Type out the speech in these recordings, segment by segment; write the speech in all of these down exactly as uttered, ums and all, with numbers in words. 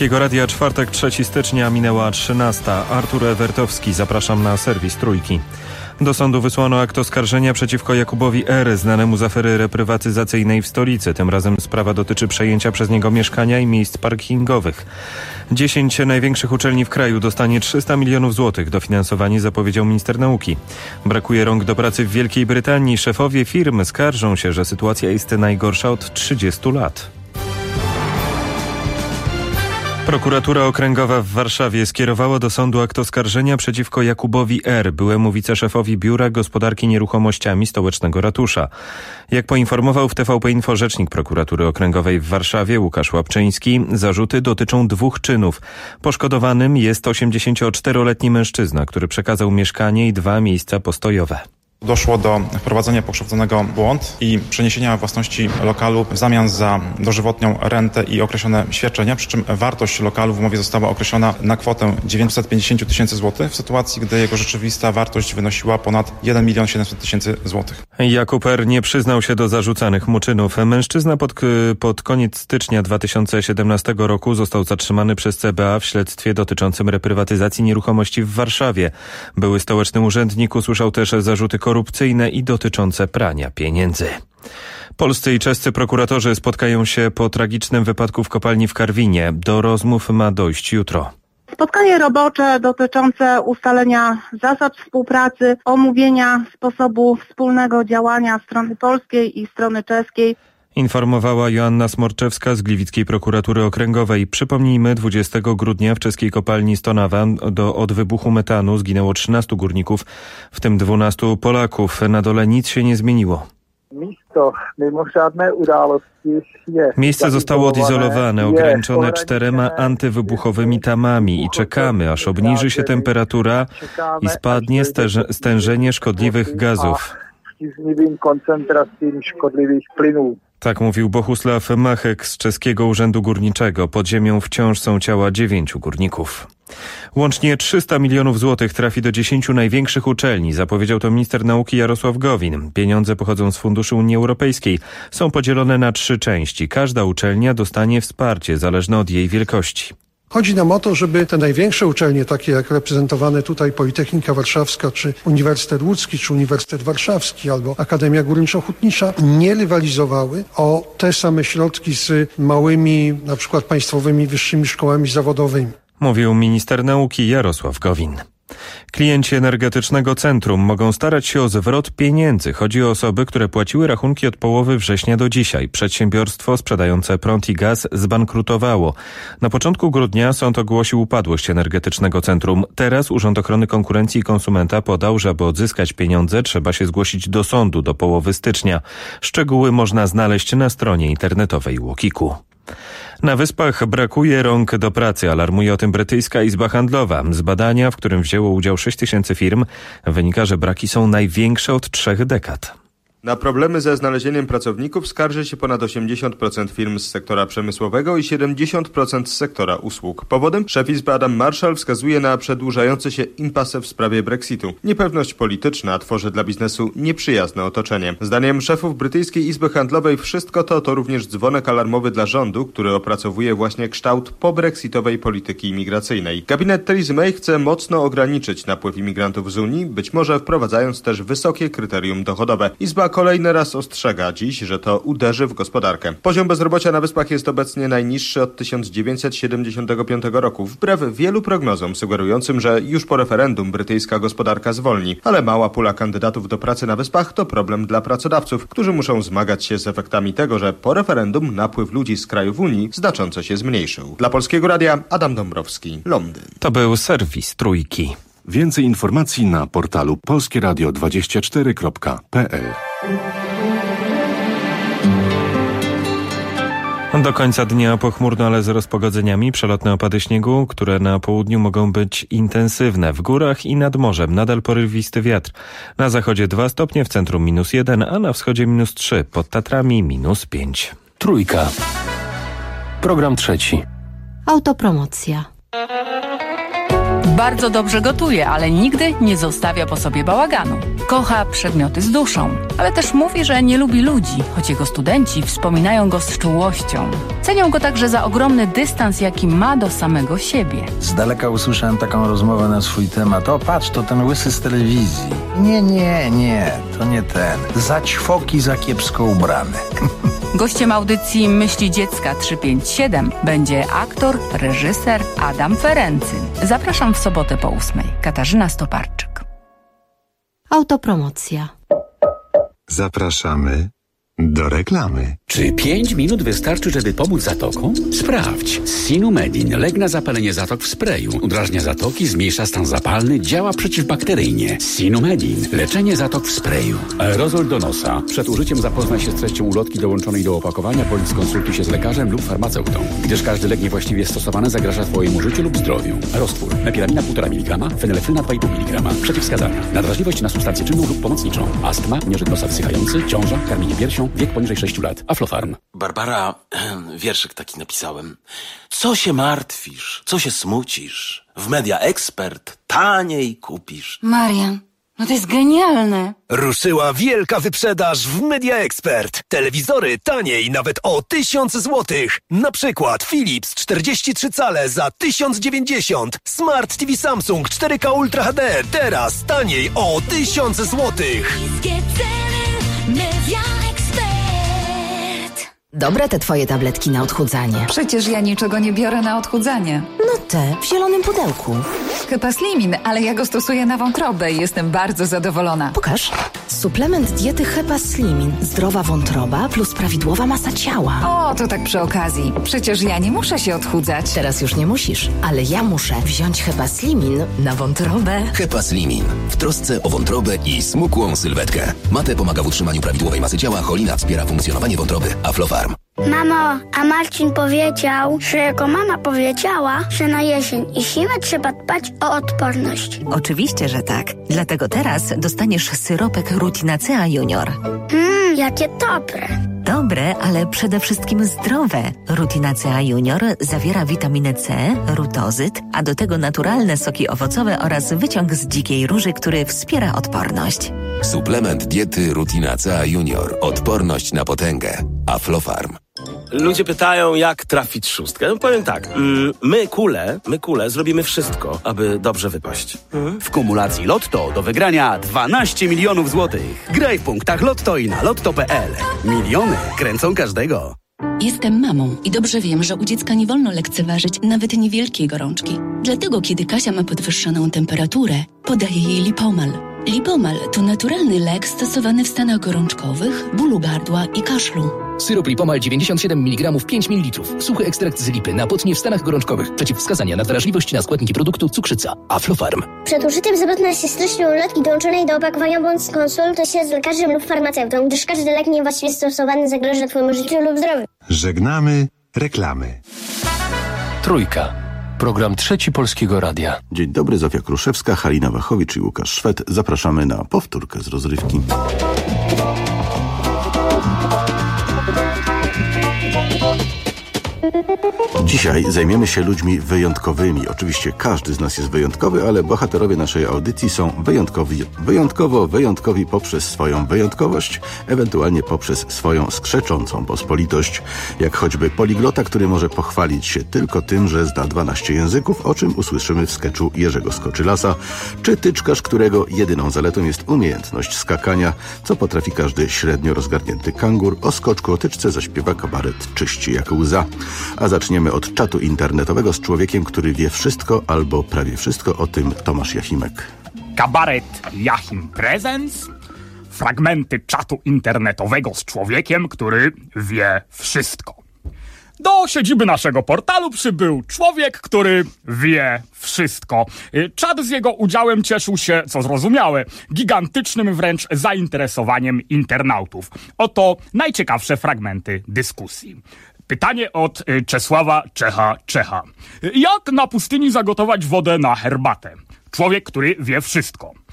Jego Radia, czwartek, trzeciego stycznia, minęła trzynasta. Artur Ewertowski, zapraszam na serwis Trójki. Do sądu wysłano akt oskarżenia przeciwko Jakubowi R., znanemu z afery reprywatyzacyjnej w stolicy. Tym razem sprawa dotyczy przejęcia przez niego mieszkania i miejsc parkingowych. Dziesięć największych uczelni w kraju dostanie trzysta milionów złotych. Dofinansowanie zapowiedział minister nauki. Brakuje rąk do pracy w Wielkiej Brytanii. Szefowie firm skarżą się, że sytuacja jest najgorsza od trzydziestu lat. Prokuratura Okręgowa w Warszawie skierowała do sądu akt oskarżenia przeciwko Jakubowi R., byłemu wiceszefowi Biura Gospodarki Nieruchomościami stołecznego ratusza. Jak poinformował w T V P Info rzecznik Prokuratury Okręgowej w Warszawie Łukasz Łapczyński, zarzuty dotyczą dwóch czynów. Poszkodowanym jest osiemdziesięcioczteroletni mężczyzna, który przekazał mieszkanie i dwa miejsca postojowe. Doszło do wprowadzenia pokrzywdzonego w błąd i przeniesienia własności lokalu w zamian za dożywotnią rentę i określone świadczenia, przy czym wartość lokalu w umowie została określona na kwotę dziewięćset pięćdziesiąt tysięcy złotych, w sytuacji, gdy jego rzeczywista wartość wynosiła ponad jeden milion siedemset tysięcy złotych. Jakub R. nie przyznał się do zarzucanych mu czynów. Mężczyzna pod, pod koniec stycznia dwa tysiące siedemnastego roku został zatrzymany przez C B A w śledztwie dotyczącym reprywatyzacji nieruchomości w Warszawie. Były stołeczny urzędnik usłyszał też zarzuty korupcyjne i dotyczące prania pieniędzy. Polscy i czescy prokuratorzy spotkają się po tragicznym wypadku w kopalni w Karwinie. Do rozmów ma dojść jutro. Spotkanie robocze dotyczące ustalenia zasad współpracy, omówienia sposobu wspólnego działania strony polskiej i strony czeskiej. Informowała Joanna Smorczewska z Gliwickiej Prokuratury Okręgowej. Przypomnijmy, dwudziestego grudnia w czeskiej kopalni Stonawa do, od wybuchu metanu zginęło trzynastu górników, w tym dwunastu Polaków. Na dole nic się nie zmieniło. Miejsce zostało odizolowane, ograniczone czterema antywybuchowymi tamami i czekamy, aż obniży się temperatura i spadnie stężenie szkodliwych gazów. szkodliwych plynów. Tak mówił Bohusław Machek z Czeskiego Urzędu Górniczego. Pod ziemią wciąż są ciała dziewięciu górników. Łącznie trzysta milionów złotych trafi do dziesięciu największych uczelni, zapowiedział to minister nauki Jarosław Gowin. Pieniądze pochodzą z funduszy Unii Europejskiej. Są podzielone na trzy części. Każda uczelnia dostanie wsparcie zależne od jej wielkości. Chodzi nam o to, żeby te największe uczelnie, takie jak reprezentowane tutaj Politechnika Warszawska, czy Uniwersytet Łódzki, czy Uniwersytet Warszawski, albo Akademia Górniczo-Hutnicza, nie rywalizowały o te same środki z małymi, na przykład państwowymi wyższymi szkołami zawodowymi. Mówił minister nauki Jarosław Gowin. Klienci Energetycznego Centrum mogą starać się o zwrot pieniędzy. Chodzi o osoby, które płaciły rachunki od połowy września do dzisiaj. Przedsiębiorstwo sprzedające prąd i gaz zbankrutowało. Na początku grudnia sąd ogłosił upadłość Energetycznego Centrum. Teraz Urząd Ochrony Konkurencji i Konsumenta podał, że aby odzyskać pieniądze trzeba się zgłosić do sądu do połowy stycznia. Szczegóły można znaleźć na stronie internetowej Łokiku. Na Wyspach brakuje rąk do pracy, alarmuje o tym brytyjska Izba Handlowa. Z badania, w którym wzięło udział sześć tysięcy firm, wynika, że braki są największe od trzech dekad. Na problemy ze znalezieniem pracowników skarży się ponad osiemdziesiąt procent firm z sektora przemysłowego i siedemdziesiąt procent z sektora usług. Powodem szef Izby Adam Marshall wskazuje na przedłużający się impasse w sprawie Brexitu. Niepewność polityczna tworzy dla biznesu nieprzyjazne otoczenie. Zdaniem szefów brytyjskiej Izby Handlowej wszystko to to również dzwonek alarmowy dla rządu, który opracowuje właśnie kształt pobrexitowej polityki imigracyjnej. Gabinet Theresa May chce mocno ograniczyć napływ imigrantów z Unii, być może wprowadzając też wysokie kryterium dochodowe. Izba kolejny raz ostrzega dziś, że to uderzy w gospodarkę. Poziom bezrobocia na Wyspach jest obecnie najniższy od tysiąc dziewięćset siedemdziesiątego piątego roku, wbrew wielu prognozom sugerującym, że już po referendum brytyjska gospodarka zwolni. Ale mała pula kandydatów do pracy na Wyspach to problem dla pracodawców, którzy muszą zmagać się z efektami tego, że po referendum napływ ludzi z krajów Unii znacząco się zmniejszył. Dla Polskiego Radia Adam Dąbrowski, Londyn. To był serwis Trójki. Więcej informacji na portalu polskie radio dwadzieścia cztery kropka p l. Do końca dnia pochmurno, ale z rozpogodzeniami. Przelotne opady śniegu, które na południu mogą być intensywne. W górach i nad morzem nadal porywisty wiatr. Na zachodzie dwa stopnie, w centrum minus jeden, a na wschodzie minus trzy. Pod Tatrami minus pięć. Trójka. Program trzeci. Autopromocja. Bardzo dobrze gotuje, ale nigdy nie zostawia po sobie bałaganu. Kocha przedmioty z duszą, ale też mówi, że nie lubi ludzi, choć jego studenci wspominają go z czułością. Cenią go także za ogromny dystans, jaki ma do samego siebie. Z daleka usłyszałem taką rozmowę na swój temat. O, patrz, to ten łysy z telewizji. Nie, nie, nie, to nie ten. Za ćwoki, za kiepsko ubrany. Gościem audycji Myśli Dziecka trzysta pięćdziesiąt siedem będzie aktor, reżyser Adam Ferencyn. Zapraszam w sobotę po ósmej. Katarzyna Stoparczyk. Autopromocja. Zapraszamy do reklamy. Czy pięć minut wystarczy, żeby pomóc zatokom? Sprawdź. Sinumedin. Lek na zapalenie zatok w sprayu. Udrażnia zatoki, zmniejsza stan zapalny, działa przeciwbakteryjnie. Sinumedin. Leczenie zatok w sprayu. Aerozol do nosa. Przed użyciem zapoznaj się z treścią ulotki dołączonej do opakowania, bądź skonsultuj się z lekarzem lub farmaceutą, gdyż każdy lek niewłaściwie stosowany zagraża Twojemu życiu lub zdrowiu. Roztwór. Mepilamina półtora miligrama, fenylefryna dwa i pół miligrama. Przeciwwskazania. Nadwrażliwość na substancję czynną lub pomocniczą. Astma, nieżyt nosa wsychający, ciąża, karmienie piersią, wiek poniżej sześciu lat. Aflofarm. Barbara, wierszyk taki napisałem. Co się martwisz? Co się smucisz? W Media Expert taniej kupisz. Marian, no to jest genialne. Ruszyła wielka wyprzedaż w Media Expert. Telewizory taniej nawet o tysiąc złotych. Na przykład Philips czterdzieści trzy cale za tysiąc dziewięćdziesiąt. Smart T V Samsung cztery K Ultra H D teraz taniej o tysiąc złotych. Media Expert. Dobre te twoje tabletki na odchudzanie. Przecież ja niczego nie biorę na odchudzanie. No te w zielonym pudełku. Hepaslimin, ale ja go stosuję na wątrobę i jestem bardzo zadowolona. Pokaż. Suplement diety Hepaslimin. Zdrowa wątroba plus prawidłowa masa ciała. O, to tak przy okazji. Przecież ja nie muszę się odchudzać. Teraz już nie musisz, ale ja muszę wziąć Hepaslimin na wątrobę. Hepaslimin. W trosce o wątrobę i smukłą sylwetkę. Mate pomaga w utrzymaniu prawidłowej masy ciała, cholina wspiera funkcjonowanie wątroby. Aflofarm. Mamo, a Marcin powiedział, że jego mama powiedziała, że na jesień i zimę trzeba dbać o odporność. Oczywiście, że tak. Dlatego teraz dostaniesz syropek Rutinacea Junior. Mmm, jakie dobre. Dobre, ale przede wszystkim zdrowe. Rutinacea Junior zawiera witaminę C, rutozyt, a do tego naturalne soki owocowe oraz wyciąg z dzikiej róży, który wspiera odporność. Suplement diety Rutinacea Junior. Odporność na potęgę. Aflofarm. Ludzie pytają, jak trafić szóstkę. No, powiem tak, mm, my kule, my kule zrobimy wszystko, aby dobrze wypaść. W kumulacji Lotto do wygrania dwanaście milionów złotych. Graj w punktach Lotto i na lotto kropka p l. Miliony kręcą każdego. Jestem mamą i dobrze wiem, że u dziecka nie wolno lekceważyć nawet niewielkiej gorączki. Dlatego, kiedy Kasia ma podwyższoną temperaturę, podaję jej Lipomal. Lipomal to naturalny lek stosowany w stanach gorączkowych, bólu gardła i kaszlu. Syrop Lipomal dziewięćdziesiąt siedem miligramów pięć mililitrów. Suchy ekstrakt z lipy na potnie w stanach gorączkowych. Przeciwwskazania na wrażliwość na składniki produktu cukrzyca. Aflofarm. Przed użyciem zapewne się z treścią ulotki dołączonej do opakowania bądź skonsultuj się z lekarzem lub farmaceutą, gdyż każdy lek niewłaściwie stosowany zagraża Twojemu życiu lub zdrowiu. Żegnamy reklamy. Trójka. Program Trzeci Polskiego Radia. Dzień dobry, Zofia Kruszewska, Halina Wachowicz i Łukasz Szwed. Zapraszamy na powtórkę z rozrywki. Dzisiaj zajmiemy się ludźmi wyjątkowymi. Oczywiście każdy z nas jest wyjątkowy, ale bohaterowie naszej audycji są wyjątkowi, wyjątkowo wyjątkowi poprzez swoją wyjątkowość, ewentualnie poprzez swoją skrzeczącą pospolitość. Jak choćby poliglota, który może pochwalić się tylko tym, że zna dwanaście języków, o czym usłyszymy w skeczu Jerzego Skoczylasa, czy tyczkarz, którego jedyną zaletą jest umiejętność skakania, co potrafi każdy średnio rozgarnięty kangur. O skoczku o tyczce zaśpiewa kabaret Czyści jak łza. A zaczniemy od czatu internetowego z człowiekiem, który wie wszystko albo prawie wszystko, o tym Tomasz Jachimek. Kabaret Jachim Presents. Fragmenty czatu internetowego z człowiekiem, który wie wszystko. Do siedziby naszego portalu przybył człowiek, który wie wszystko. Czat z jego udziałem cieszył się, co zrozumiałe, gigantycznym wręcz zainteresowaniem internautów. Oto najciekawsze fragmenty dyskusji. Pytanie od Czesława Czecha Czecha. Jak na pustyni zagotować wodę na herbatę? Człowiek, który wie wszystko.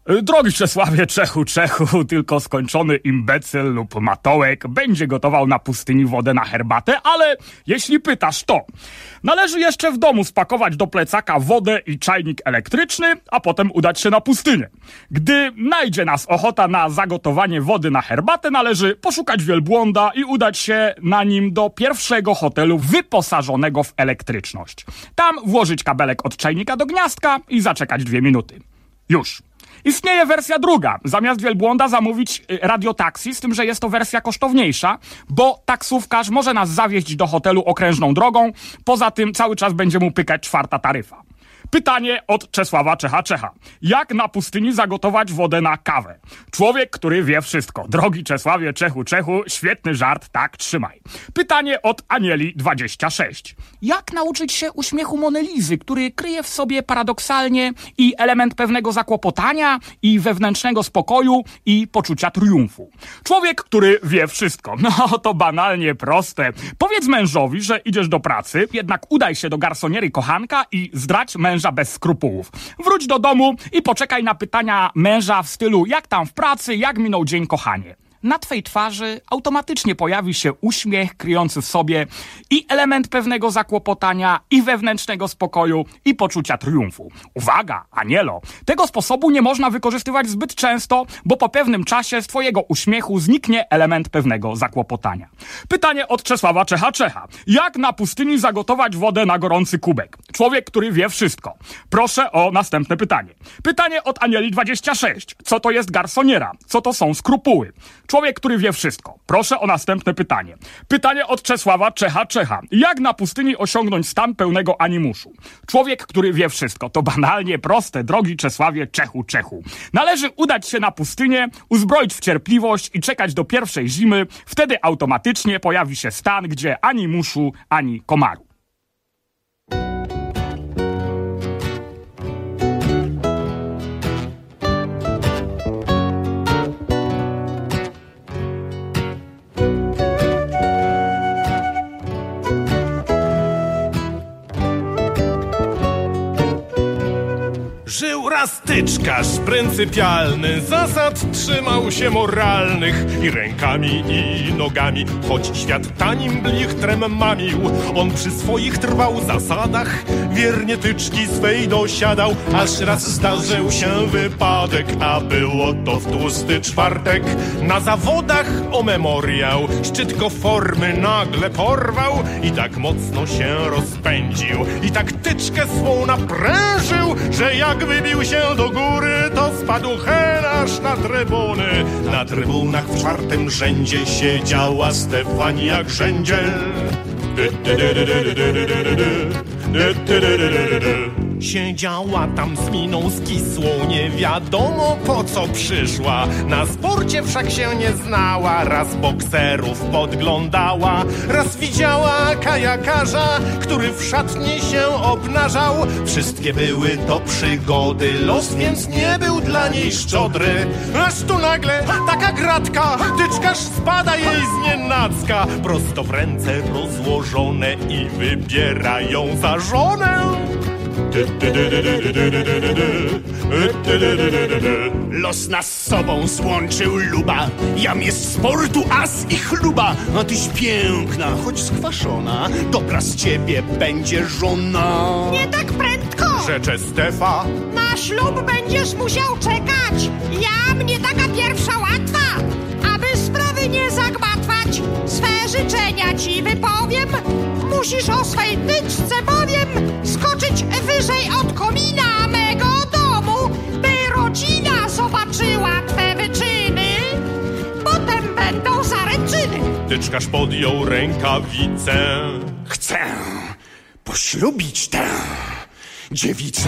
Drogi Czesławie Czechu, Czechu, tylko skończony imbecyl lub matołek będzie gotował na pustyni wodę na herbatę, ale jeśli pytasz, to należy jeszcze w domu spakować do plecaka wodę i czajnik elektryczny, a potem udać się na pustynię. Gdy najdzie nas ochota na zagotowanie wody na herbatę, należy poszukać wielbłąda i udać się na nim do pierwszego hotelu wyposażonego w elektryczność. Tam włożyć kabelek od czajnika do gniazdka i zaczekać dwie minuty. Już. Istnieje wersja druga. Zamiast wielbłąda zamówić radiotaksi, z tym, że jest to wersja kosztowniejsza, bo taksówkarz może nas zawieźć do hotelu okrężną drogą, poza tym cały czas będzie mu pykać czwarta taryfa. Pytanie od Czesława Czecha Czecha. Jak na pustyni zagotować wodę na kawę? Człowiek, który wie wszystko. Drogi Czesławie Czechu Czechu, świetny żart, tak trzymaj. Pytanie od Anieli dwadzieścia sześć. Jak nauczyć się uśmiechu Monelizy, który kryje w sobie paradoksalnie i element pewnego zakłopotania, i wewnętrznego spokoju, i poczucia triumfu? Człowiek, który wie wszystko. No to banalnie proste. Powiedz mężowi, że idziesz do pracy, jednak udaj się do garsoniery kochanka i zdrać męża bez skrupułów. Wróć do domu i poczekaj na pytania męża w stylu: jak tam w pracy, jak minął dzień, kochanie? Na twej twarzy automatycznie pojawi się uśmiech kryjący w sobie i element pewnego zakłopotania, i wewnętrznego spokoju, i poczucia triumfu. Uwaga, Anielo, tego sposobu nie można wykorzystywać zbyt często, bo po pewnym czasie z twojego uśmiechu zniknie element pewnego zakłopotania. Pytanie od Czesława Czecha Czecha. Jak na pustyni zagotować wodę na gorący kubek? Człowiek, który wie wszystko. Proszę o następne pytanie. Pytanie od Anieli dwadzieścia sześć. Co to jest garsoniera? Co to są skrupuły? Człowiek, który wie wszystko. Proszę o następne pytanie. Pytanie od Czesława Czecha Czecha. Jak na pustyni osiągnąć stan pełnego animuszu? Człowiek, który wie wszystko. To banalnie proste, drogi Czesławie Czechu Czechu. Należy udać się na pustynię, uzbroić w cierpliwość i czekać do pierwszej zimy. Wtedy automatycznie pojawi się stan, gdzie ani muszu, ani komaru. Żył raz tyczkarz pryncypialny, zasad trzymał się moralnych i rękami i nogami, choć świat tanim blichtrem mamił. On przy swoich trwał zasadach, wiernie tyczki swej dosiadał, aż raz zdarzył się wypadek, a było to w tłusty czwartek. Na zawodach o memoriał szczyt go formy nagle porwał i tak mocno się rozpędził i tak tyczkę swą naprężył, że jak wybił się do góry, to spadł henaż na trybuny. Na trybunach w czwartym rzędzie siedziała Stefania Grzędziel. Siedziała tam z miną skisłą, nie wiadomo po co przyszła. Na sporcie wszak się nie znała, raz bokserów podglądała, raz widziała kajakarza, który w szatni się obnażał. Wszystkie były to przygody, los więc nie był dla niej szczodry. Aż tu nagle taka gratka, tyczkarz spada jej z nienacka, prosto w ręce rozłożone i wybiera ją za żonę. Los nas z sobą złączył luba, jam jest sportu as i chluba. A tyś piękna, choć skwaszona, dobra z ciebie będzie żona. Nie tak prędko, rzecze Stefa. na ślub będziesz musiał czekać. Ja mnie taka pierwsza łatwa, aby sprawy nie zagmatwać. Swe życzenia ci wypowiem, musisz o swej tyczce bowiem skoczyć wyżej od komina mego domu, by rodzina zobaczyła twe wyczyny. Potem będą zaręczyny. Tyczkarz podjął rękawicę. Chcę poślubić tę dziewicę.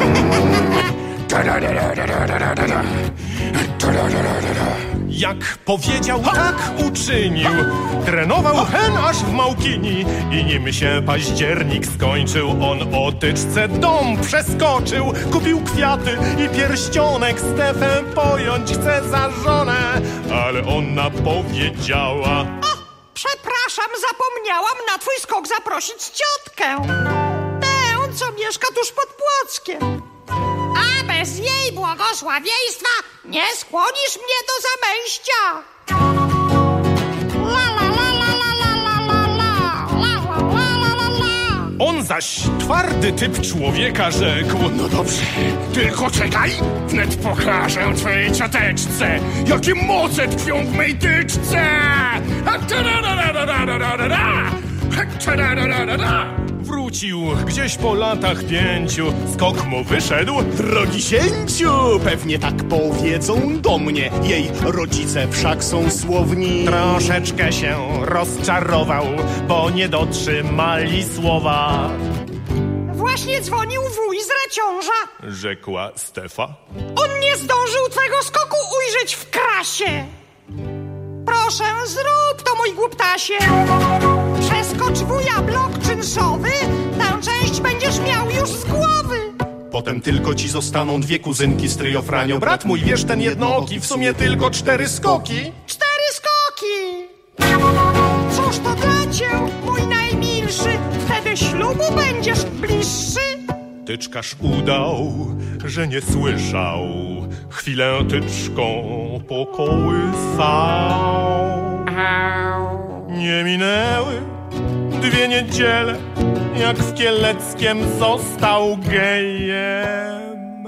Jak powiedział, tak uczynił. Trenował hen aż w Małkini i nim się październik skończył, on o tyczce dom przeskoczył. Kupił kwiaty i pierścionek, Stefę pojąć chce za żonę, ale ona powiedziała: o, przepraszam, zapomniałam na twój skok zaprosić ciotkę. Tę, co mieszka tuż pod Płockiem. A bez jej błogosławieństwa błogosławieństwa nie skłonisz mnie do zamęścia. La la la la la la la la la la la la la. On zaś twardy typ człowieka rzekł: No dobrze, tylko czekaj, wnet pokażę twojej cioteczce, jakie moce tkwią w mej tyczce. Wrócił gdzieś po latach pięciu, skok mu wyszedł. Drogi zięciu, pewnie tak powiedzą do mnie jej rodzice, wszak są słowni. Troszeczkę się rozczarował, bo nie dotrzymali słowa. Właśnie dzwonił wuj z Raciąża, rzekła Stefa. On nie zdążył twego skoku ujrzeć w krasie. Proszę, zrób to, mój głuptasie. Przeskocz wuja blok czynszowy, tę część będziesz miał już z głowy. Potem tylko ci zostaną dwie kuzynki stryjo Franio. Brat mój, wiesz, ten jednooki, w sumie tylko cztery skoki. Cztery skoki! Cóż to dla cię, mój najmilszy, wtedy ślubu będziesz bliższy. Tyczkarz udał, że nie słyszał, chwilę tyczką pokołysał. Nie minęły dwie niedziele, jak w Kieleckiem został gejem.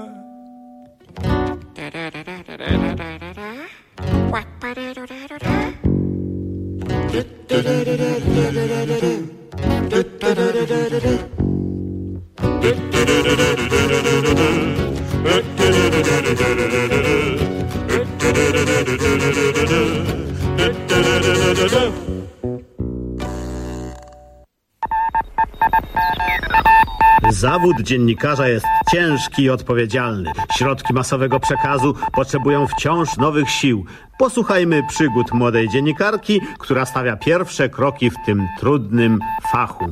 Zawód dziennikarza jest ciężki i odpowiedzialny. Środki masowego przekazu potrzebują wciąż nowych sił. Posłuchajmy przygód młodej dziennikarki, która stawia pierwsze kroki w tym trudnym fachu.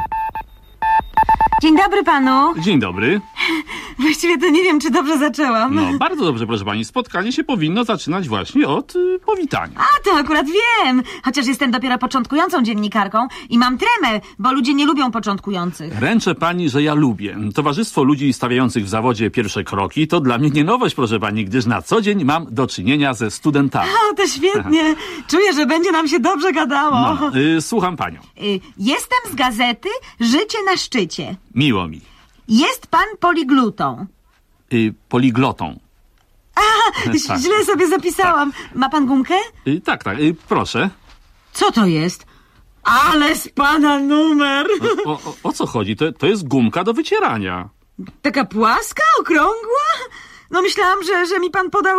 Dzień dobry panu. Dzień dobry. Właściwie to nie wiem, czy dobrze zaczęłam. No, bardzo dobrze, proszę pani. Spotkanie się powinno zaczynać właśnie od y, powitania. A, to akurat wiem. Chociaż jestem dopiero początkującą dziennikarką i mam tremę, bo ludzie nie lubią początkujących. Ręczę pani, że ja lubię. Towarzystwo ludzi stawiających w zawodzie pierwsze kroki to dla mnie nie nowość, proszę pani, gdyż na co dzień mam do czynienia ze studentami. O, to świetnie. Czuję, że będzie nam się dobrze gadało. No, y, słucham panią. Y, jestem z gazety Życie na szczycie. Miło mi. Jest pan poliglutą. Y, poliglotą. A, tak. Źle sobie zapisałam. Tak. Ma pan gumkę? Y, tak, tak, y, proszę. Co to jest? Ale z pana numer. O, o, o co chodzi? To, to jest gumka do wycierania. Taka płaska, okrągła? No myślałam, że, że mi pan podał...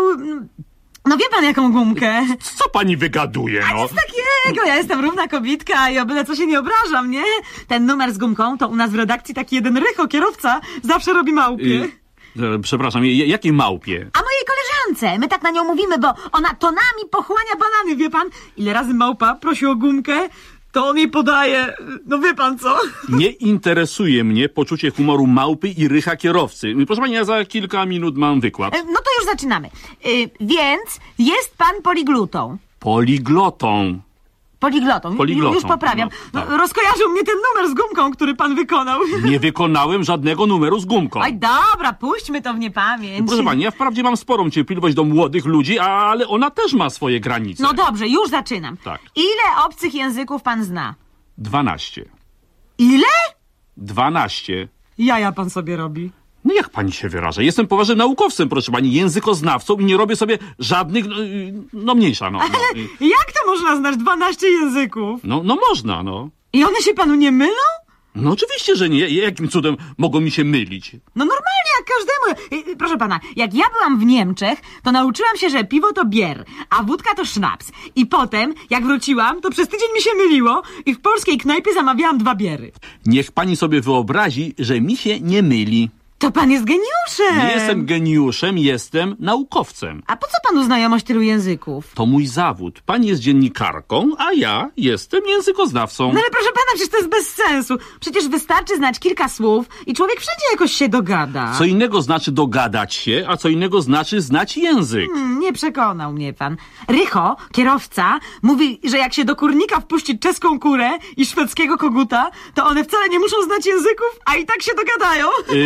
No wie pan, jaką gumkę. Co pani wygaduje, no? A nic takiego, ja jestem równa kobitka i o byle co się nie obrażam, nie? Ten numer z gumką to u nas w redakcji taki jeden rycho, kierowca, zawsze robi małpie. Y, przepraszam, jakiej małpie? A mojej koleżance, my tak na nią mówimy, bo ona tonami pochłania banany, wie pan? Ile razy małpa prosi o gumkę, to on jej podaje, no wie pan co? Nie interesuje mnie poczucie humoru małpy i rycha kierowcy. Proszę pani, ja za kilka minut mam wykład. No to już zaczynamy. Yy, więc jest pan poliglutą. Poliglotą. Poliglotą. Poliglotą. Już poprawiam. No, tak. No, rozkojarzył mnie ten numer z gumką, który pan wykonał. Nie wykonałem żadnego numeru z gumką. Oj, dobra, puśćmy to w niepamięć. Proszę pani, ja wprawdzie mam sporą cierpliwość do młodych ludzi, ale ona też ma swoje granice. No dobrze, już zaczynam. Tak. Ile obcych języków pan zna? Dwanaście. Ile? Dwanaście. Jaja pan sobie robi. No jak pani się wyraża? Jestem poważnym naukowcem, proszę pani, językoznawcą i nie robię sobie żadnych, no, no mniejsza, no. Ale no. Jak to można znać dwanaście języków? No, no można, no. I one się panu nie mylą? No oczywiście, że nie. Jakim cudem mogą mi się mylić? No normalnie, jak każdemu. Proszę pana, jak ja byłam w Niemczech, to nauczyłam się, że piwo to bier, a wódka to sznaps. I potem, jak wróciłam, to przez tydzień mi się myliło i w polskiej knajpie zamawiałam dwa biery. Niech pani sobie wyobrazi, że mi się nie myli. To pan jest geniuszem. Nie jestem geniuszem, jestem naukowcem. A po co panu znajomość tylu języków? To mój zawód. Pani jest dziennikarką, a ja jestem językoznawcą. No ale proszę pana, przecież to jest bez sensu. Przecież wystarczy znać kilka słów i człowiek wszędzie jakoś się dogada. Co innego znaczy dogadać się, a co innego znaczy znać język. Hmm, nie przekonał mnie pan. Rycho, kierowca, mówi, że jak się do kurnika wpuści czeską kurę i szwedzkiego koguta, to one wcale nie muszą znać języków, a i tak się dogadają. Yy,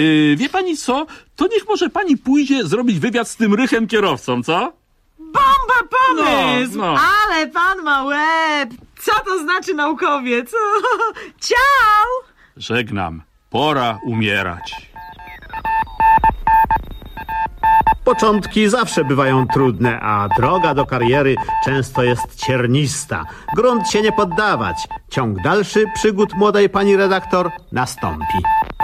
wie pani co? To niech może pani pójdzie zrobić wywiad z tym rychem kierowcą, co? Bomba pomysł! No, no. Ale pan ma łeb! Co to znaczy naukowiec? Ciao! Żegnam. Pora umierać. Początki zawsze bywają trudne, a droga do kariery często jest ciernista. Grunt się nie poddawać. Ciąg dalszy przygód młodej pani redaktor nastąpi.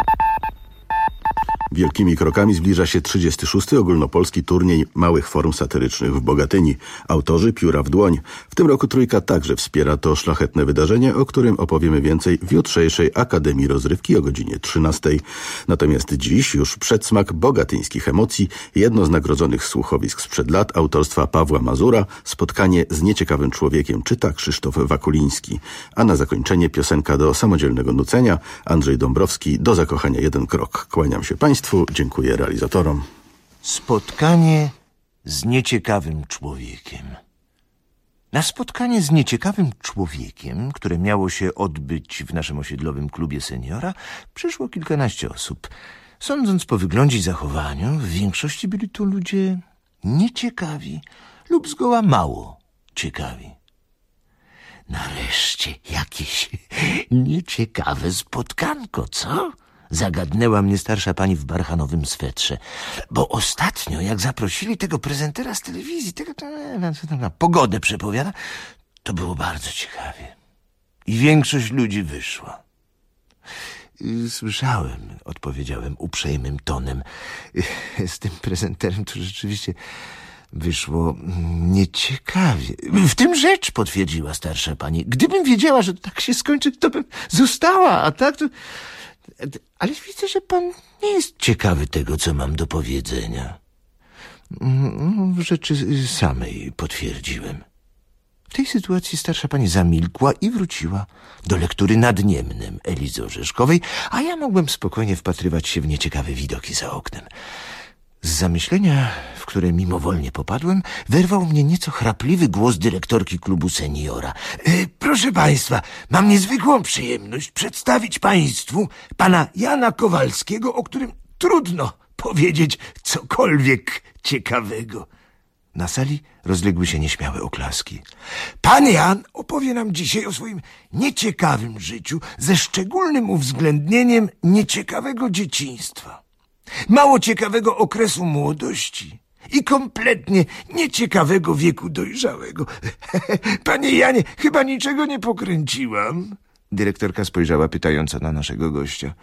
Wielkimi krokami zbliża się trzydziesty szósty ogólnopolski turniej małych form satyrycznych w Bogatyni. Autorzy Pióra w dłoń. W tym roku Trójka także wspiera to szlachetne wydarzenie, o którym opowiemy więcej w jutrzejszej Akademii Rozrywki o godzinie trzynastej. Natomiast dziś już przedsmak bogatyńskich emocji, jedno z nagrodzonych słuchowisk sprzed lat autorstwa Pawła Mazura, spotkanie z nieciekawym człowiekiem, czyta Krzysztof Wakuliński. A na zakończenie piosenka do samodzielnego nucenia, Andrzej Dąbrowski, do zakochania jeden krok. Kłaniam się Państwu. Dziękuję realizatorom. Spotkanie z nieciekawym człowiekiem. Na spotkanie z nieciekawym człowiekiem, które miało się odbyć w naszym osiedlowym klubie seniora, przyszło kilkanaście osób. Sądząc po wyglądzie i zachowaniu, w większości byli to ludzie nieciekawi lub zgoła mało ciekawi. Nareszcie jakieś nieciekawe spotkanko, co? Zagadnęła mnie starsza pani w barchanowym swetrze. Bo ostatnio, jak zaprosili tego prezentera z telewizji, tego co tam na pogodę przepowiada, to było bardzo ciekawie. I większość ludzi wyszła. Słyszałem, odpowiedziałem uprzejmym tonem. Z tym prezenterem to rzeczywiście wyszło nieciekawie. W tym rzecz, potwierdziła starsza pani. Gdybym wiedziała, że tak się skończy, to bym została, a tak to... Ale widzę, że pan nie jest ciekawy tego, co mam do powiedzenia. W rzeczy samej potwierdziłem. W tej sytuacji starsza pani zamilkła i wróciła do lektury nad Niemnem Elizy Orzeszkowej, a ja mogłem spokojnie wpatrywać się w nieciekawe widoki za oknem. Z zamyślenia, w które mimowolnie popadłem, wyrwał mnie nieco chrapliwy głos dyrektorki klubu seniora. E, proszę państwa, mam niezwykłą przyjemność przedstawić państwu pana Jana Kowalskiego, o którym trudno powiedzieć cokolwiek ciekawego. Na sali rozległy się nieśmiałe oklaski. Pan Jan opowie nam dzisiaj o swoim nieciekawym życiu ze szczególnym uwzględnieniem nieciekawego dzieciństwa, mało ciekawego okresu młodości i kompletnie nieciekawego wieku dojrzałego. Panie Janie, chyba niczego nie pokręciłam. Dyrektorka spojrzała pytająco na naszego gościa.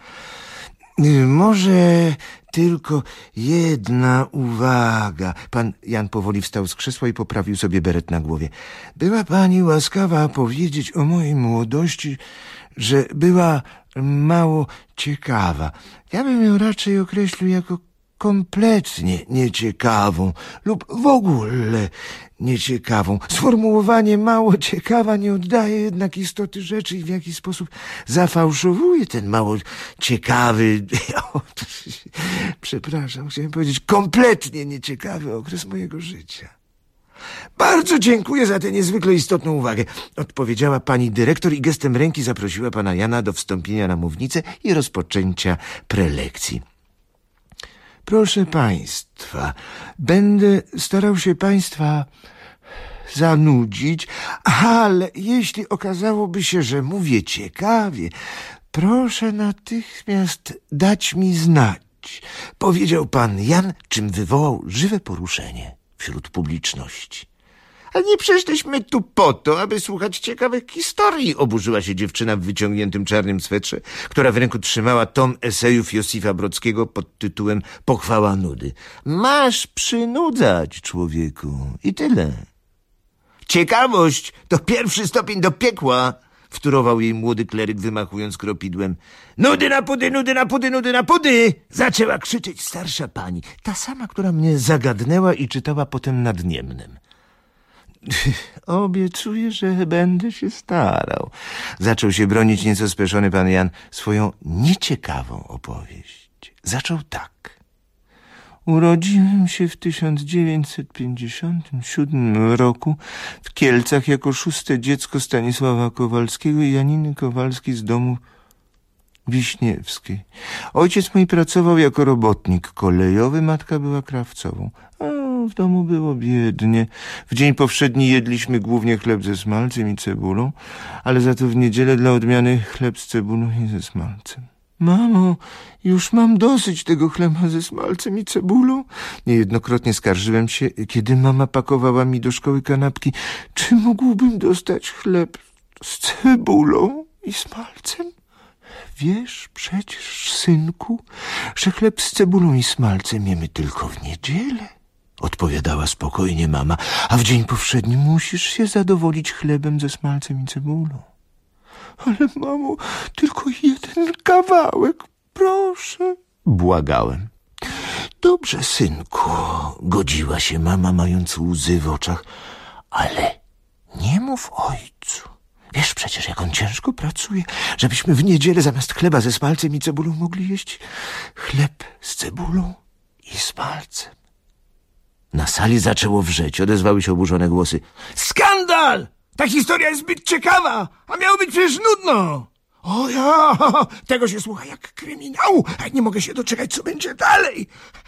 Może tylko jedna uwaga. Pan Jan powoli wstał z krzesła i poprawił sobie beret na głowie. Była pani łaskawa powiedzieć o mojej młodości, że była mało ciekawa. Ja bym ją raczej określił jako kompletnie nieciekawą lub w ogóle nieciekawą. Sformułowanie mało ciekawa nie oddaje jednak istoty rzeczy i w jakiś sposób zafałszowuje ten mało ciekawy, przepraszam, chciałem powiedzieć kompletnie nieciekawy okres mojego życia. Bardzo dziękuję za tę niezwykle istotną uwagę, odpowiedziała pani dyrektor i gestem ręki zaprosiła pana Jana do wstąpienia na mównicę i rozpoczęcia prelekcji. Proszę państwa, będę starał się państwa zanudzić, ale jeśli okazałoby się, że mówię ciekawie, proszę natychmiast dać mi znać, powiedział pan Jan, czym wywołał żywe poruszenie wśród publiczności. Ale nie przyszliśmy tu po to, aby słuchać ciekawych historii, oburzyła się dziewczyna w wyciągniętym czarnym swetrze, która w ręku trzymała tom esejów Józefa Brodskiego pod tytułem Pochwała nudy. Masz przynudzać, człowieku. I tyle. Ciekawość to pierwszy stopień do piekła, wtórował jej młody kleryk, wymachując kropidłem. Nudy na pudy, nudy na pudy, nudy na pudy! Zaczęła krzyczeć starsza pani, ta sama, która mnie zagadnęła i czytała potem nad Niemnem. Obiecuję, że będę się starał. Zaczął się bronić nieco speszony pan Jan swoją nieciekawą opowieść. Zaczął tak. Urodziłem się w tysiąc dziewięćset pięćdziesiątym siódmym roku w Kielcach jako szóste dziecko Stanisława Kowalskiego i Janiny Kowalskiej z domu Wiśniewskiej. Ojciec mój pracował jako robotnik kolejowy, matka była krawcową. O, w domu było biednie. W dzień powszedni jedliśmy głównie chleb ze smalcem i cebulą, ale za to w niedzielę dla odmiany chleb z cebulą i ze smalcem. Mamo, już mam dosyć tego chleba ze smalcem i cebulą. Niejednokrotnie skarżyłem się, kiedy mama pakowała mi do szkoły kanapki. Czy mógłbym dostać chleb z cebulą i smalcem? Wiesz przecież, synku, że chleb z cebulą i smalcem jemy tylko w niedzielę. Odpowiadała spokojnie mama, a w dzień powszedni musisz się zadowolić chlebem ze smalcem i cebulą. Ale mamo, tylko jeden kawałek, proszę. Błagałem. Dobrze, synku, godziła się mama, mając łzy w oczach, ale nie mów ojcu. Wiesz przecież, jak on ciężko pracuje, żebyśmy w niedzielę zamiast chleba ze smalcem i cebulą mogli jeść chleb z cebulą i smalcem. Na sali zaczęło wrzeć, odezwały się oburzone głosy. Skandal! Ta historia jest zbyt ciekawa, a miało być przecież nudno. O ja, tego się słucha jak kryminału, a nie mogę się doczekać, co będzie dalej.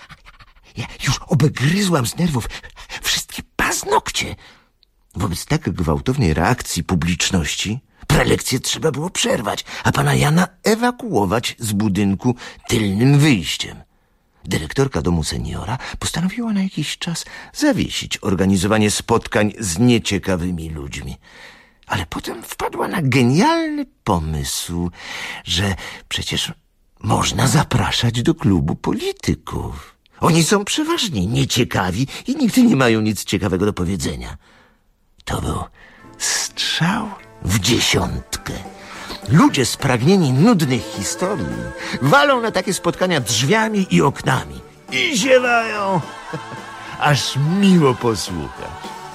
Ja już obegryzłam z nerwów wszystkie paznokcie. Wobec tak gwałtownej reakcji publiczności prelekcję trzeba było przerwać, a pana Jana ewakuować z budynku tylnym wyjściem. Dyrektorka domu seniora postanowiła na jakiś czas zawiesić organizowanie spotkań z nieciekawymi ludźmi. Ale potem wpadła na genialny pomysł, że przecież można zapraszać do klubu polityków. Oni są przeważnie nieciekawi i nigdy nie mają nic ciekawego do powiedzenia. To był strzał w dziesiątkę. Ludzie spragnieni nudnych historii walą na takie spotkania drzwiami i oknami i ziewają, aż miło posłuchać.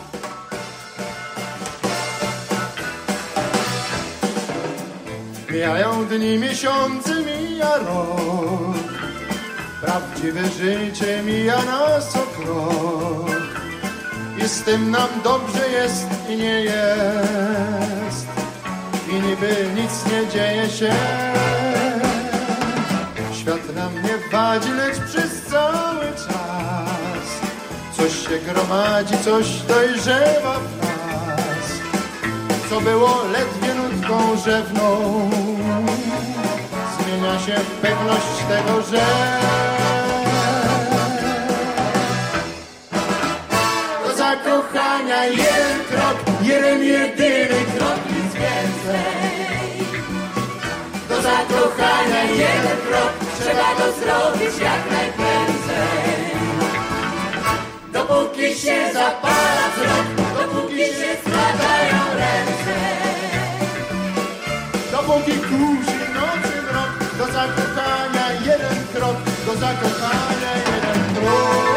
Mijają dni, miesiące, mija rok, prawdziwe życie mija nas o krok. I z tym nam dobrze jest i nie jest, i niby nic nie dzieje się. Świat nam nie wadzi, lecz przez cały czas coś się gromadzi, coś dojrzewa w nas. Co było ledwie nutką rzewną, zmienia się w pewność tego, że do zakochania jeden krok, jeden jedyny krok, nic więcej. Do zakochania jeden krok, trzeba go zrobić jak najprędzej. Dopóki się zapala wzrok, dopóki się składają ręce, dopóki kusi nocy mrok, do zakochania jeden krok, do zakochania jeden krok.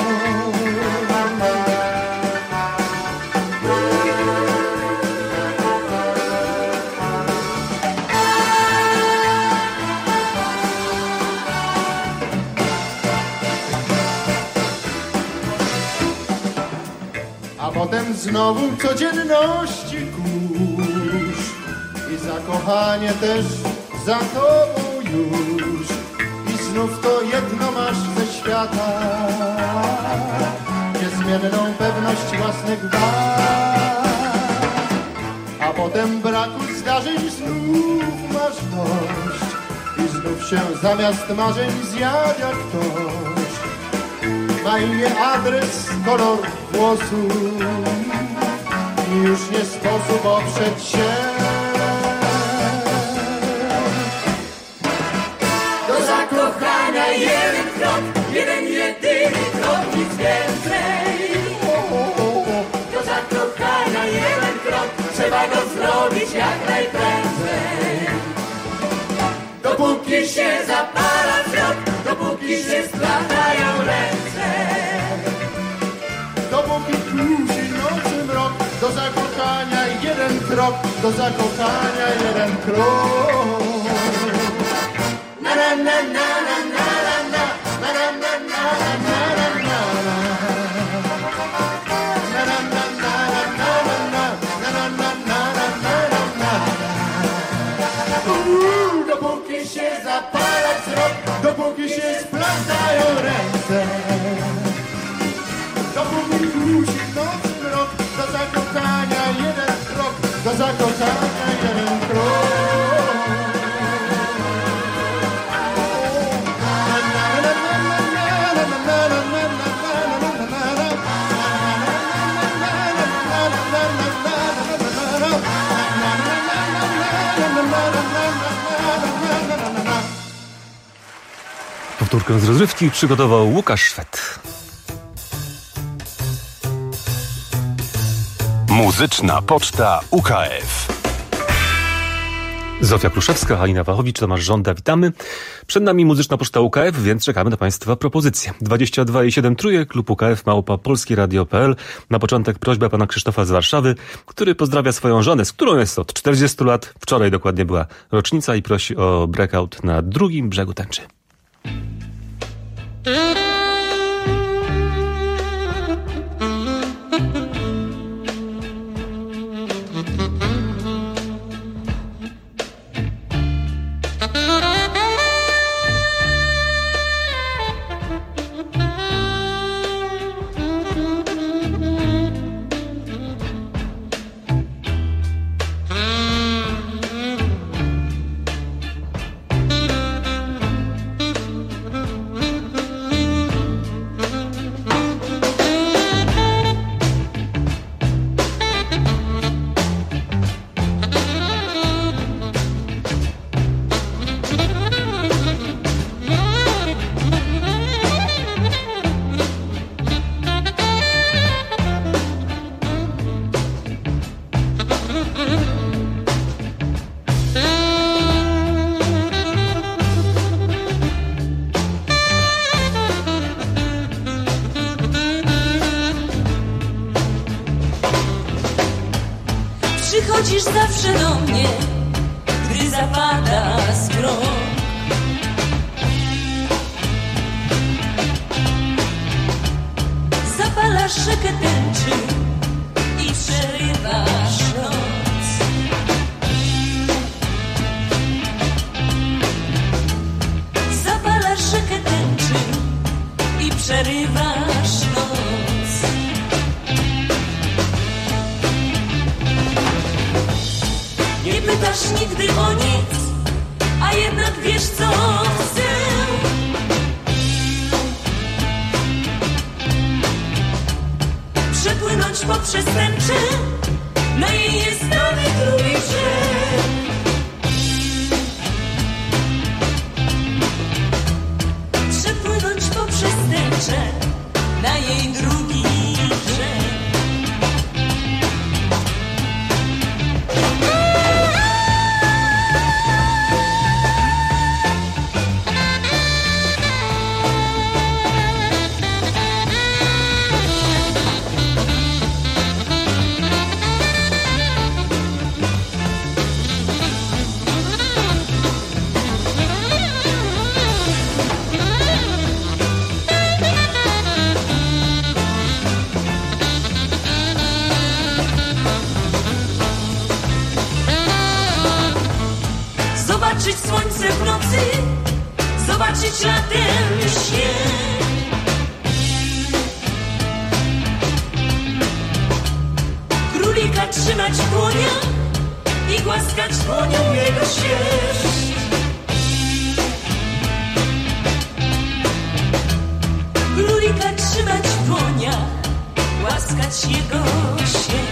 A potem znowu codzienności kurz i zakochanie też za tobą już. I znów to jedno masz ze świata, niezmienną pewność własnych wad. A potem braku zdarzeń znów masz dość i znów się zamiast marzeń zjawia ktoś. Ma imię, adres, kolor włosów i już nie sposób oprzeć się. Do zakochania jeden krok, jeden jedyny krok, nic więcej. Do zakochania jeden krok, trzeba go zrobić jak najprędzej. Dopóki się zapala wzrok, dopóki się splatają ręce, dopóki kusi nocy mrok, do zakochania jeden krok, do zakochania jeden krok. Na na na na na na na na na na na na na na na na. Dopóki się Końcówkę z rozrywki przygotował Łukasz Szwed. Muzyczna Poczta U K F. Zofia Kruszewska, Halina Wachowicz, Tomasz Żąda, witamy. Przed nami Muzyczna Poczta U K F, więc czekamy na Państwa propozycje. dwadzieścia dwa i siedem trójek, klub U K F, małpa polskieradio kropka p l. Na początek prośba pana Krzysztofa z Warszawy, który pozdrawia swoją żonę, z którą jest od czterdziestu lat. Wczoraj dokładnie była rocznica i prosi o breakout na drugim brzegu tęczy. Przychodzisz zawsze do mnie, gdy zapada zmrok. Zapalasz rzekę tęczy i przerywasz noc. Zapalasz rzekę tęczy i przerywasz noc. Nie pytasz nigdy o nic, a jednak wiesz, co chcę. Przepłynąć poprzez tęczę na jej nieznany drugi brzeg. Przepłynąć poprzez tęczę na jej drugi brzeg. Zobaczyć słońce w nocy, zobaczyć latem śnieg. Królika trzymać w dłoniach i głaskać dłonią jego sierść. Królika trzymać w dłoniach, głaskać jego sierść.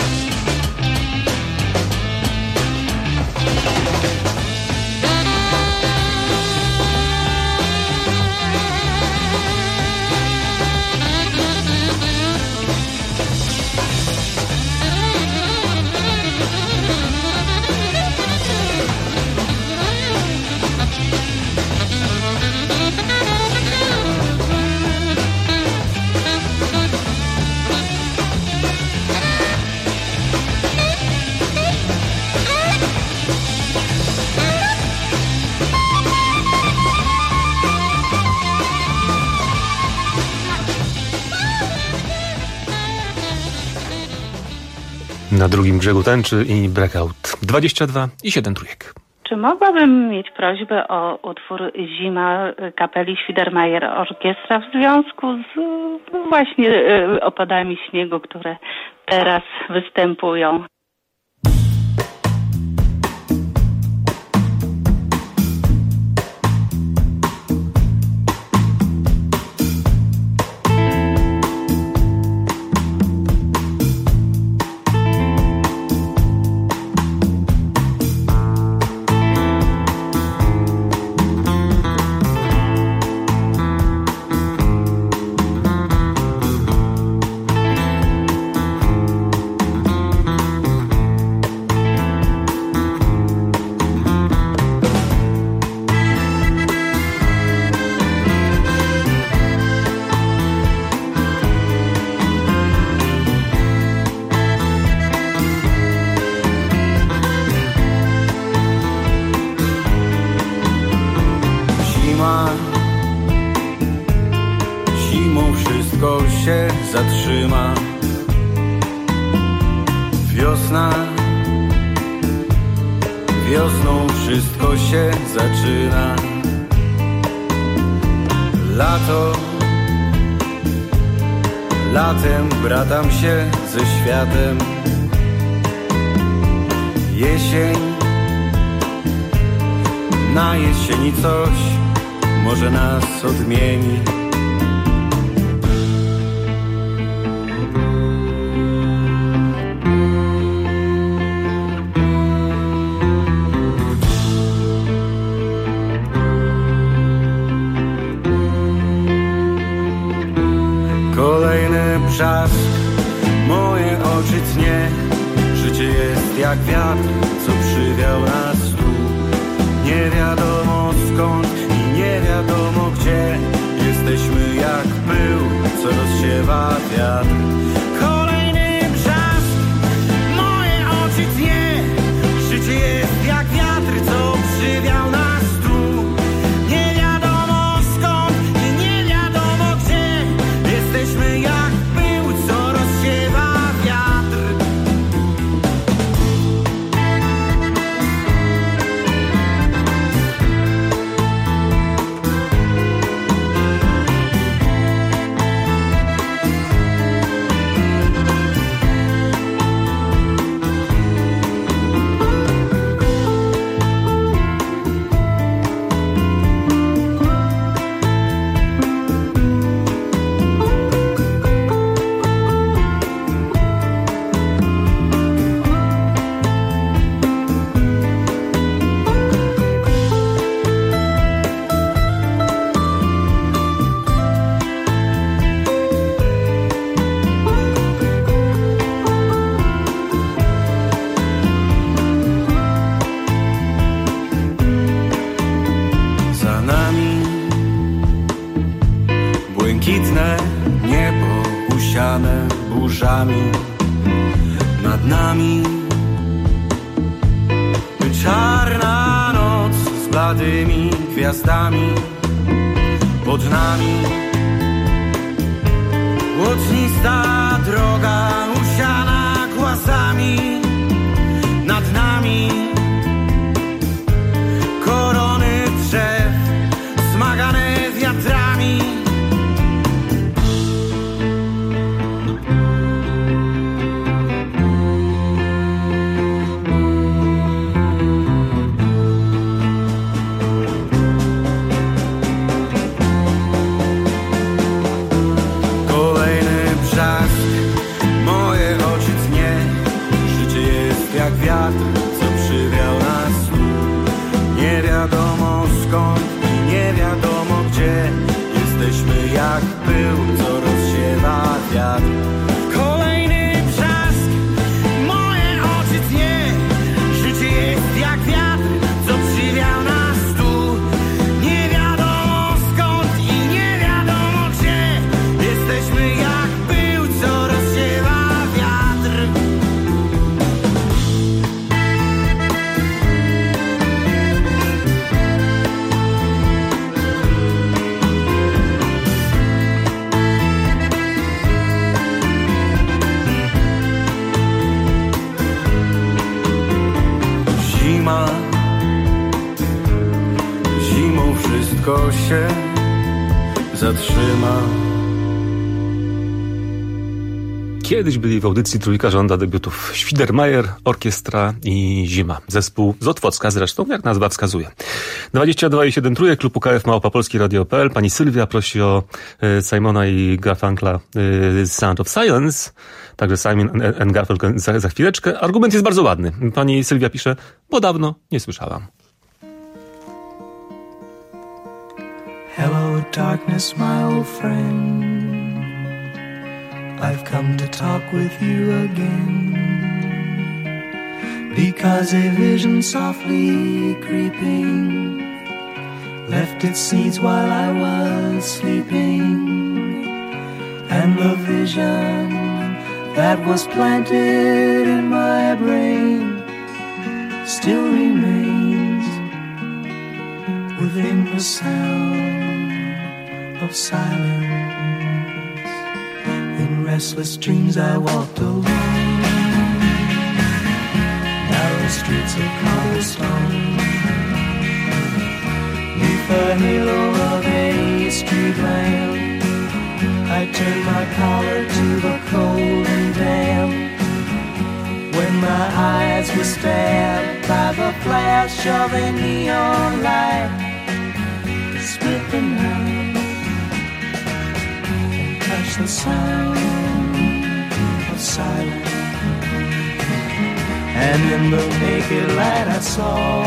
Na drugim brzegu tęczy i breakout. dwadzieścia dwa i siedem trójek. Czy mogłabym mieć prośbę o utwór Zima kapeli Świdermajer Orkiestra w związku z no właśnie opadami śniegu, które teraz występują? się zatrzyma. Wiosna, wiosną wszystko się zaczyna. Lato, latem bratam się ze światem. Jesień, na jesieni coś może nas odmieni. Kolejny brzask, moje oczy tnie. Życie jest jak wiatr, co przywiał nas tu. Nie wiadomo skąd i nie wiadomo gdzie. Jesteśmy jak pył, co rozsiewa wiatr. Kolejny brzask, moje oczy tnie. Życie jest jak wiatr, co przywiał nas tu. Nie wiadomo skąd i nie wiadomo gdzie. Jesteśmy jak pył, co rozsiewa wiatr. Za nami błękitne niebo usiane burzami. Nad nami czarna noc z bladymi gwiazdami. Pod nami błotnista droga usiana głazami. Nad nami korony drzew zmagane wiatrami. Kolejny brzask, moje oczy tnie. Życie jest jak wiatr, co przywiał nas tu. Nie wiadomo skąd i nie wiadomo gdzie. Jesteśmy jak pył, co rozsiewa wiatr. Kolejny brzask, moje oczy tnie. Życie jest jak wiatr, co przywiał nas tu. Nie wiadomo skąd i nie wiadomo gdzie. Jesteśmy jak pył, co rozsiewa wiatr. Zima, zimą wszystko się zatrzyma. Kiedyś byli w audycji trójka żąda debiutów. Świdermajer, orkiestra i Zima. Zespół z Otwocka zresztą, jak nazwa wskazuje. dwadzieścia dwa i siedem trójek, klub U K F, małpa polski radio kropka p l. Pani Sylwia prosi o y, Simona i Garfunkla y, Sound of Silence. Także Simon and Garfunkel za, za chwileczkę. Argument jest bardzo ładny. Pani Sylwia pisze, bo dawno nie słyszałam. Hello darkness, my old friend. I've come to talk with you again, because a vision softly creeping left its seeds while I was sleeping, and the vision that was planted in my brain still remains within the sound of silence. restless dreams I walked alone, narrow streets of cobblestone. Neath the halo of a street lamp, I turned my collar to the cold and damp. When my eyes were stabbed by the flash of a neon light, it split the night and touched the sound of silence. And in the naked light I saw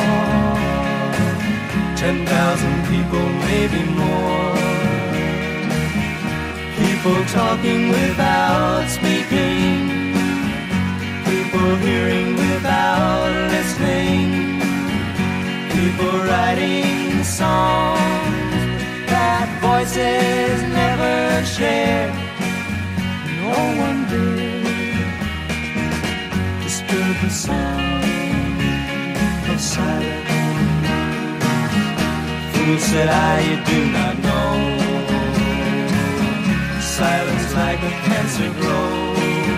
ten thousand people, maybe more. People talking without speaking, people hearing without listening, people writing songs that voices never shared. No one did disturb the sound of silence. Fool, said I, you do not know, silence like a cancer grows.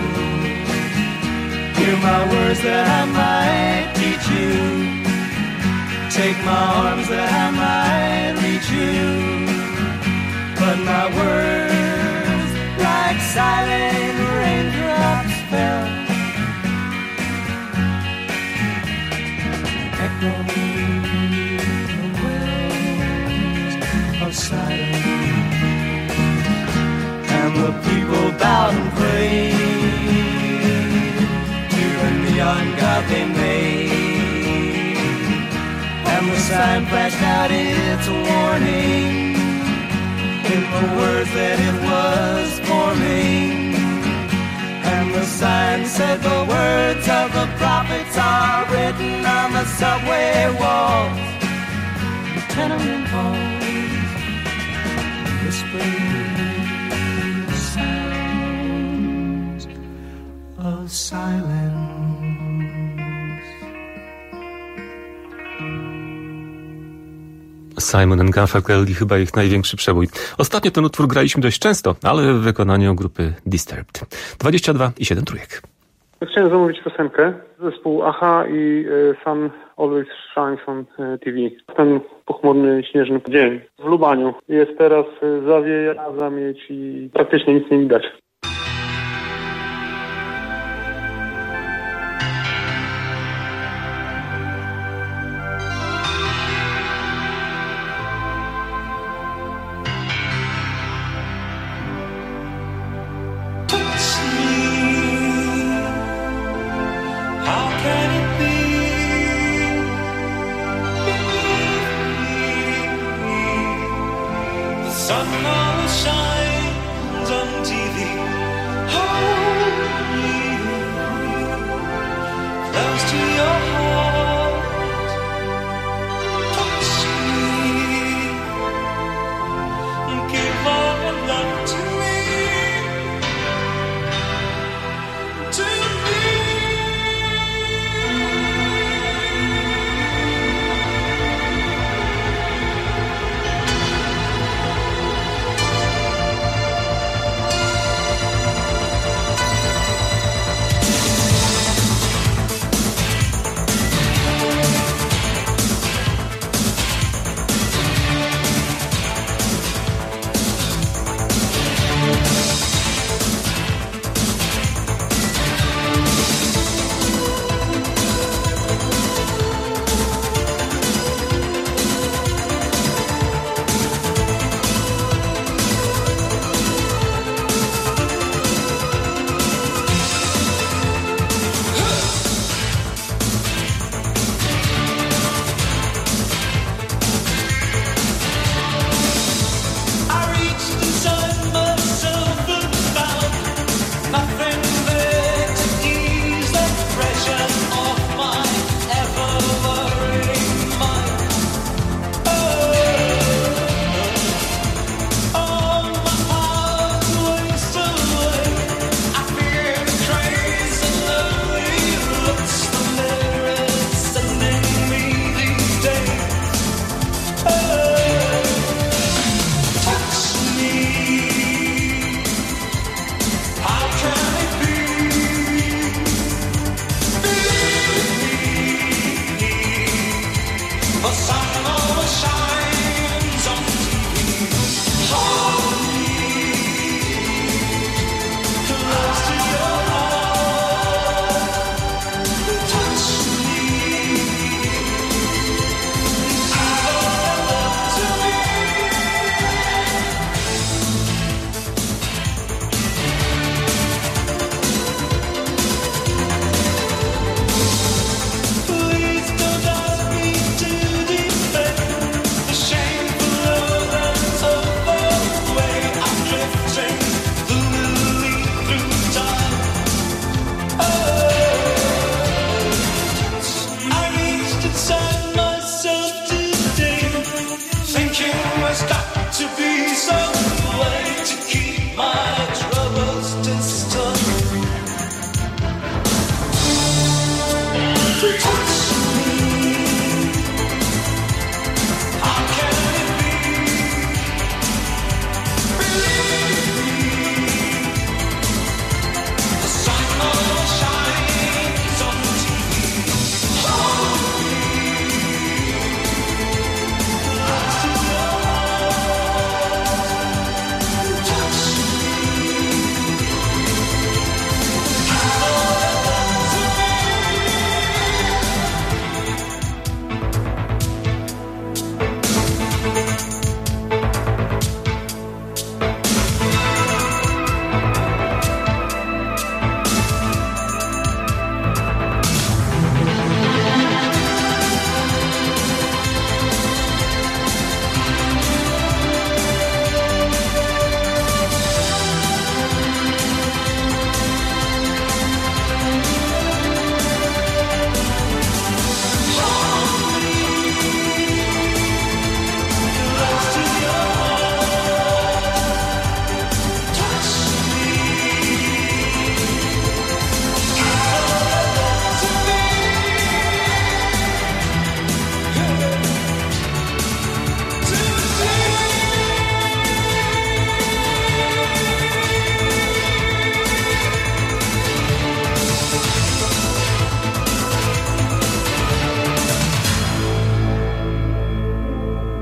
Hear my words that I might teach you, take my arms that I might reach you, but my words like silent raindrops fell, echoing the wells of silence. And the people bowed and prayed to the neon god they made, and the sign flashed out its warning in the words that it was forming. And the sign said the words of the prophets are written on the subway walls, the tenement halls, whispering of silence. Simon and Garfunkel i chyba ich największy przebój. Ostatnio ten utwór graliśmy dość często, ale w wykonaniu grupy Disturbed. dwadzieścia dwa i siedem trójek. Chciałem zamówić piosenkę. Zespół Aha i y, Sun Always Shines on T V. Ten pochmurny, śnieżny dzień w Lubaniu. Jest teraz y, zawieja, zamieć i praktycznie nic nie widać.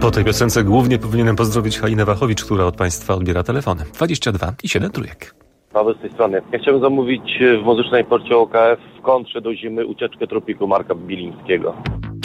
Po tej piosence głównie powinienem pozdrowić Halinę Wachowicz, która od Państwa odbiera telefony. dwadzieścia dwa i siedem trójek. Paweł z tej strony. Ja chciałbym zamówić w muzycznej porcie O K F w kontrze do zimy ucieczkę Tropiku Marka Bilińskiego.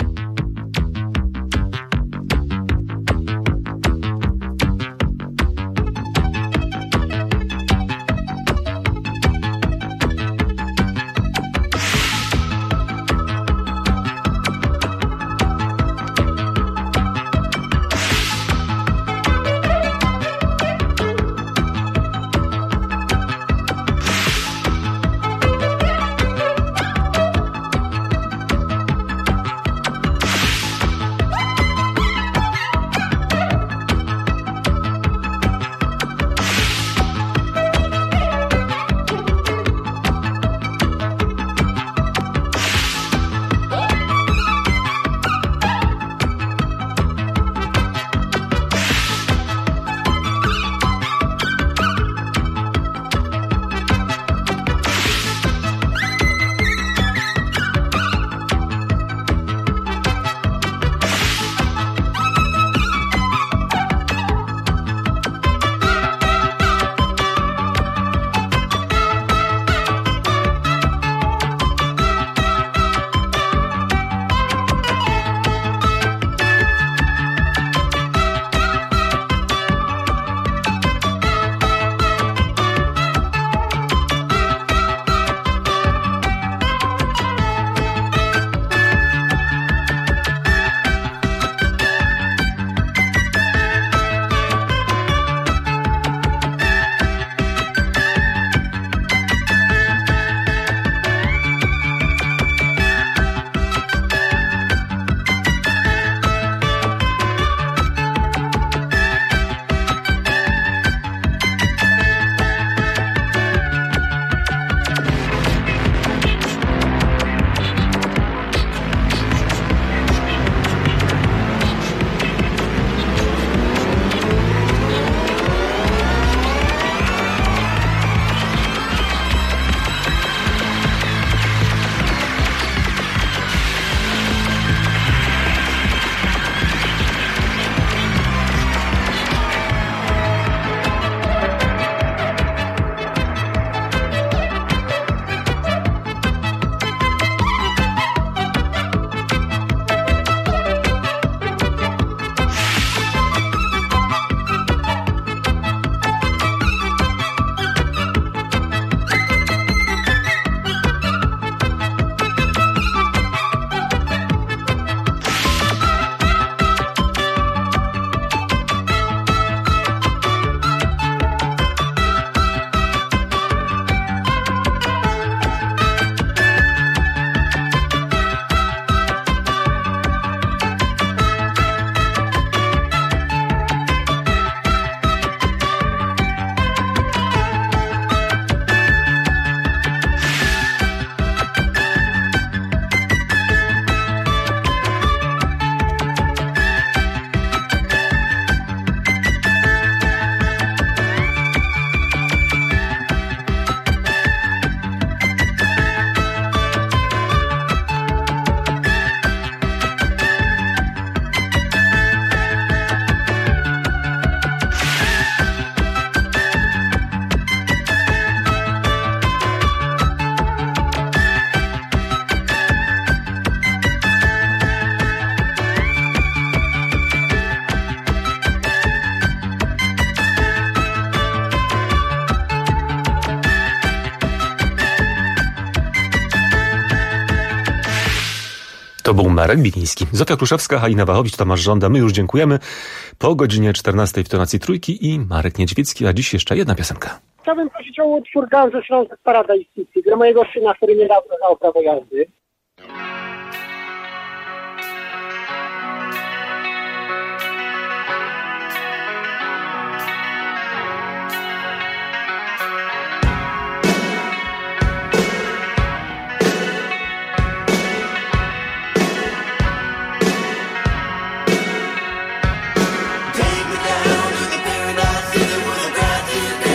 To był Marek Biliński. Zofia Kruszewska, Halina Wachowicz, Tomasz Żąda. My już dziękujemy. Po godzinie czternastej w tonacji Trójki i Marek Niedźwiecki, a dziś jeszcze jedna piosenka. Chciałbym prosić o utwór Guns N' Roses Paradise City dla mojego syna, który niedawno dał prawo jazdy.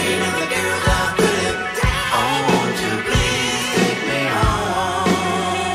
Take me home.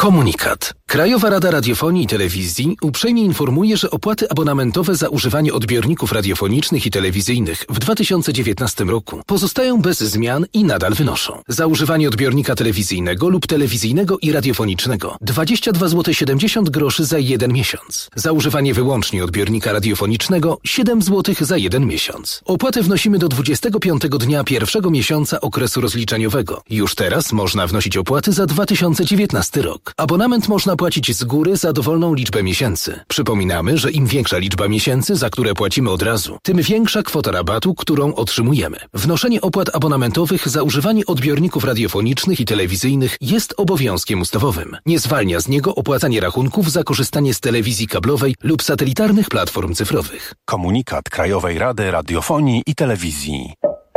Komunikat. Krajowa Rada Radiofonii i Telewizji uprzejmie informuje, że opłaty abonamentowe za używanie odbiorników radiofonicznych i telewizyjnych w dwa tysiące dziewiętnastym roku pozostają bez zmian i nadal wynoszą. Za używanie odbiornika telewizyjnego lub telewizyjnego i radiofonicznego dwadzieścia dwa złote siedemdziesiąt groszy za jeden miesiąc. Za używanie wyłącznie odbiornika radiofonicznego siedem złotych za jeden miesiąc. Opłatę wnosimy do dwudziestego piątego dnia pierwszego miesiąca okresu rozliczeniowego. Już teraz można wnosić opłaty za dwa tysiące dziewiętnasty rok. Abonament można płacić z góry za dowolną liczbę miesięcy. Przypominamy, że im większa liczba miesięcy, za które płacimy od razu, tym większa kwota rabatu, którą otrzymujemy. Wnoszenie opłat abonamentowych za używanie odbiorników radiofonicznych i telewizyjnych jest obowiązkiem ustawowym. Nie zwalnia z niego opłacanie rachunków za korzystanie z telewizji kablowej lub satelitarnych platform cyfrowych. Komunikat Krajowej Rady Radiofonii i Telewizji.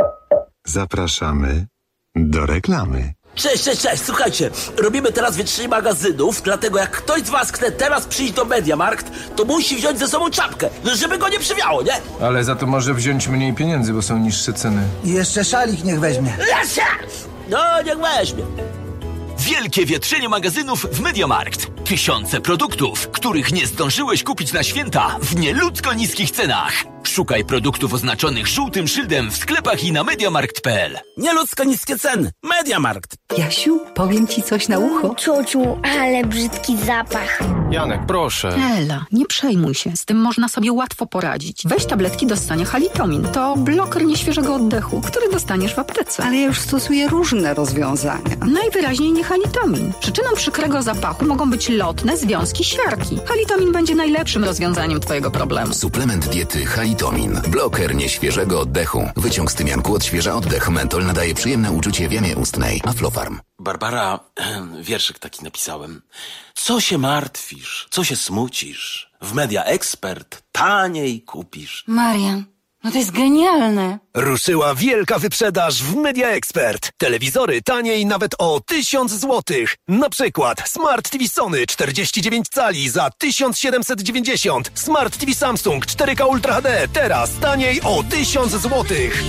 Zapraszamy do reklamy. Cześć, cześć, cześć, słuchajcie, robimy teraz wytrzyj magazynów, dlatego jak ktoś z was chce teraz przyjść do Mediamarkt, to musi wziąć ze sobą czapkę, żeby go nie przywiało, nie? Ale za to może wziąć mniej pieniędzy, bo są niższe ceny. I jeszcze szalik niech weźmie. No, niech weźmie. Wielkie wietrzenie magazynów w Mediamarkt. Tysiące produktów, których nie zdążyłeś kupić na święta w nieludzko niskich cenach. Szukaj produktów oznaczonych żółtym szyldem w sklepach i na mediamarkt kropka p l. Nieludzko niskie ceny. Mediamarkt. Jasiu, powiem ci coś na ucho. Ciociu, ale brzydki zapach. Janek, proszę. Ela, nie przejmuj się. Z tym można sobie łatwo poradzić. Weź tabletki do ssania Halitomin. To bloker nieświeżego oddechu, który dostaniesz w aptece. Ale ja już stosuję różne rozwiązania. Najwyraźniej nie Halitomin. Przyczyną przykrego zapachu mogą być lotne związki siarki. Halitomin będzie najlepszym rozwiązaniem twojego problemu. Suplement diety Halitomin. Bloker nieświeżego oddechu. Wyciąg z tymianku odświeża oddech. Mentol nadaje przyjemne uczucie w jamie ustnej. Aflofarm. Barbara, wierszyk taki napisałem. Co się martwisz? Co się smucisz? W Media Expert taniej kupisz. Marian, no to jest genialne. Ruszyła wielka wyprzedaż w Media Expert. Telewizory taniej nawet o tysiąc złotych. Na przykład Smart T V Sony czterdzieści dziewięć cali za tysiąc siedemset dziewięćdziesiąt. Smart T V Samsung cztery K Ultra H D teraz taniej o tysiąc złotych.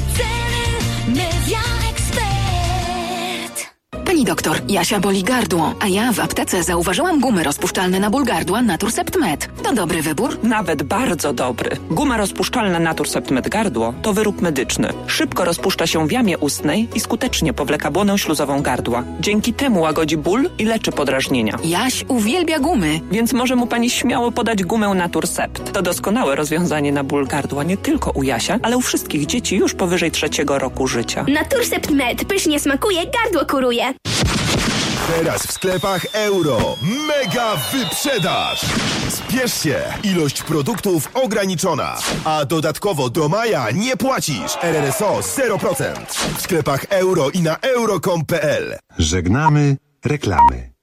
Pani doktor, Jasia boli gardło, a ja w aptece zauważyłam gumy rozpuszczalne na ból gardła Naturcept Med. To dobry wybór? Nawet bardzo dobry. Guma rozpuszczalna Naturcept Med gardło to wyrób medyczny. Szybko rozpuszcza się w jamie ustnej i skutecznie powleka błonę śluzową gardła. Dzięki temu łagodzi ból i leczy podrażnienia. Jaś uwielbia gumy. Więc może mu pani śmiało podać gumę Naturcept. To doskonałe rozwiązanie na ból gardła nie tylko u Jasia, ale u wszystkich dzieci już powyżej trzeciego roku życia. Naturcept Med pysznie smakuje, gardło kuruje. Teraz w sklepach Euro. Mega wyprzedaż! Spiesz się! Ilość produktów ograniczona. A dodatkowo do maja nie płacisz. R R S O zero procent. W sklepach Euro i na euro kropka com kropka p l. Żegnamy reklamy.